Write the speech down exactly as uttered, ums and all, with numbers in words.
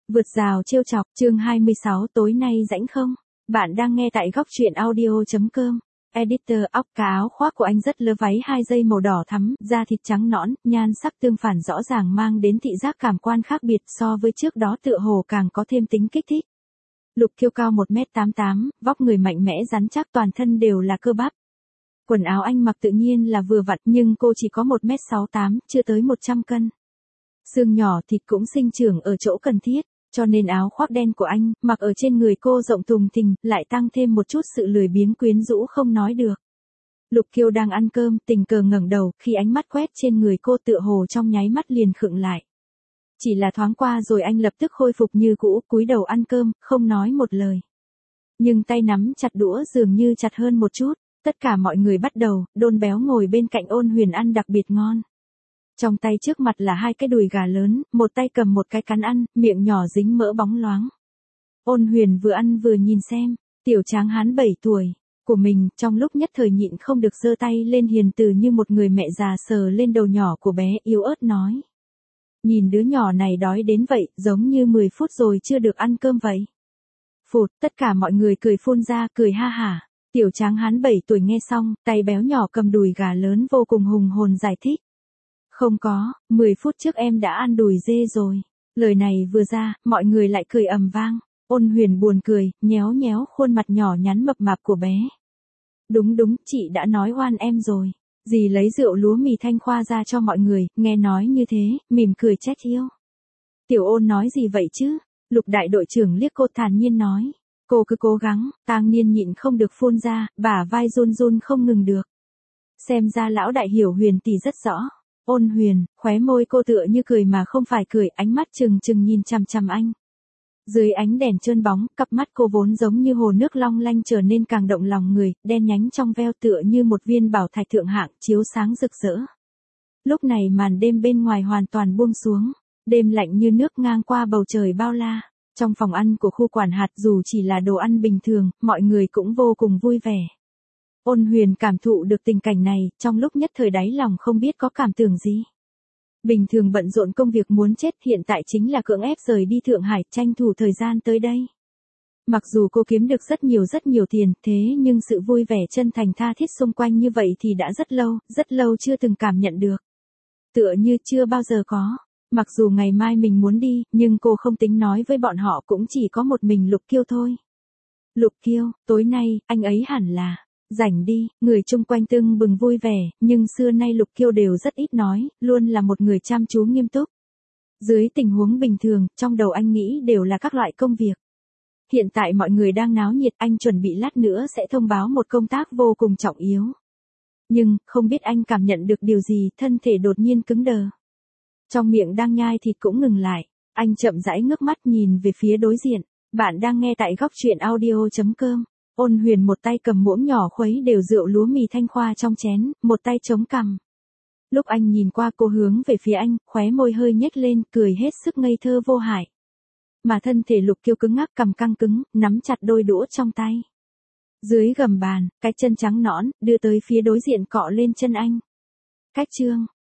Vượt rào trêu chọc, chương hai mươi sáu tối nay rảnh không? Bạn đang nghe tại góc truyện audio.com. Editor. Óc cá áo khoác của anh rất lơ, váy hai dây màu đỏ thắm, da thịt trắng nõn, nhan sắc tương phản rõ ràng mang đến thị giác cảm quan khác biệt so với trước đó, tựa hồ càng có thêm tính kích thích. Lục Kiêu cao một mét tám mươi tám, vóc người mạnh mẽ rắn chắc, toàn thân đều là cơ bắp. Quần áo anh mặc tự nhiên là vừa vặn, nhưng cô chỉ có một mét sáu mươi tám, chưa tới một trăm cân. Xương nhỏ thịt cũng sinh trưởng ở chỗ cần thiết, cho nên áo khoác đen của anh, mặc ở trên người cô rộng thùng thình, lại tăng thêm một chút sự lười biếng quyến rũ không nói được. Lục Kiêu đang ăn cơm, tình cờ ngẩng đầu, khi ánh mắt quét trên người cô tựa hồ trong nháy mắt liền khựng lại. Chỉ là thoáng qua rồi anh lập tức khôi phục như cũ, cúi đầu ăn cơm, không nói một lời. Nhưng tay nắm chặt đũa dường như chặt hơn một chút, tất cả mọi người bắt đầu, Đôn béo ngồi bên cạnh Ôn Huyền ăn đặc biệt ngon. Trong tay trước mặt là hai cái đùi gà lớn, một tay cầm một cái cắn ăn, miệng nhỏ dính mỡ bóng loáng. Ôn Huyền vừa ăn vừa nhìn xem, tiểu tráng hán bảy tuổi của mình, trong lúc nhất thời nhịn không được giơ tay lên hiền từ như một người mẹ già sờ lên đầu nhỏ của bé, yếu ớt nói. Nhìn đứa nhỏ này đói đến vậy, giống như mười phút rồi chưa được ăn cơm vậy. Phụt, tất cả mọi người cười phun ra, cười ha hả. Tiểu tráng hán bảy tuổi nghe xong, tay béo nhỏ cầm đùi gà lớn vô cùng hùng hồn giải thích. Không có, mười phút trước em đã ăn đùi dê rồi. Lời này vừa ra, mọi người lại cười ầm vang. Ôn Huyền buồn cười, nhéo nhéo khuôn mặt nhỏ nhắn mập mạp của bé. Đúng đúng, chị đã nói oan em rồi. Dì lấy rượu lúa mì Thanh Khoa ra cho mọi người, nghe nói như thế, mỉm cười trách yêu. Tiểu Ôn nói gì vậy chứ? Lục đại đội trưởng liếc cô thản nhiên nói. Cô cứ cố gắng, Tang Niên nhịn không được phun ra, bả vai run run không ngừng được. Xem ra lão đại hiểu Huyền tỷ rất rõ. Ôn Huyền, khóe môi cô tựa như cười mà không phải cười, ánh mắt trừng trừng nhìn chằm chằm anh. Dưới ánh đèn trơn bóng, cặp mắt cô vốn giống như hồ nước long lanh trở nên càng động lòng người, đen nhánh trong veo tựa như một viên bảo thạch thượng hạng, chiếu sáng rực rỡ. Lúc này màn đêm bên ngoài hoàn toàn buông xuống, đêm lạnh như nước ngang qua bầu trời bao la. Trong phòng ăn của khu quản hạt, dù chỉ là đồ ăn bình thường, mọi người cũng vô cùng vui vẻ. Ôn Huyền cảm thụ được tình cảnh này, trong lúc nhất thời đáy lòng không biết có cảm tưởng gì. Bình thường bận rộn công việc muốn chết, hiện tại chính là cưỡng ép rời đi Thượng Hải, tranh thủ thời gian tới đây. Mặc dù cô kiếm được rất nhiều rất nhiều tiền, thế nhưng sự vui vẻ chân thành tha thiết xung quanh như vậy thì đã rất lâu, rất lâu chưa từng cảm nhận được. Tựa như chưa bao giờ có. Mặc dù ngày mai mình muốn đi, nhưng cô không tính nói với bọn họ, cũng chỉ có một mình Lục Kiêu thôi. Lục Kiêu, tối nay, anh ấy hẳn là rảnh đi. Người chung quanh tưng bừng vui vẻ, nhưng xưa nay Lục Kiêu đều rất ít nói, luôn là một người chăm chú nghiêm túc. Dưới tình huống bình thường, trong đầu anh nghĩ đều là các loại công việc. Hiện tại mọi người đang náo nhiệt, anh chuẩn bị lát nữa sẽ thông báo một công tác vô cùng trọng yếu. Nhưng, không biết anh cảm nhận được điều gì, thân thể đột nhiên cứng đờ. Trong miệng đang nhai thịt cũng ngừng lại, anh chậm rãi ngước mắt nhìn về phía đối diện. Bạn đang nghe tại góc truyện audio.com. Ôn Huyền một tay cầm muỗng nhỏ khuấy đều rượu lúa mì Thanh Khoa trong chén, một tay chống cằm. Lúc anh nhìn qua cô hướng về phía anh, khóe môi hơi nhếch lên, cười hết sức ngây thơ vô hại. Mà thân thể Lục Kiêu cứng ngắc, cằm căng cứng, nắm chặt đôi đũa trong tay. Dưới gầm bàn, cái chân trắng nõn, đưa tới phía đối diện cọ lên chân anh. Cách chương.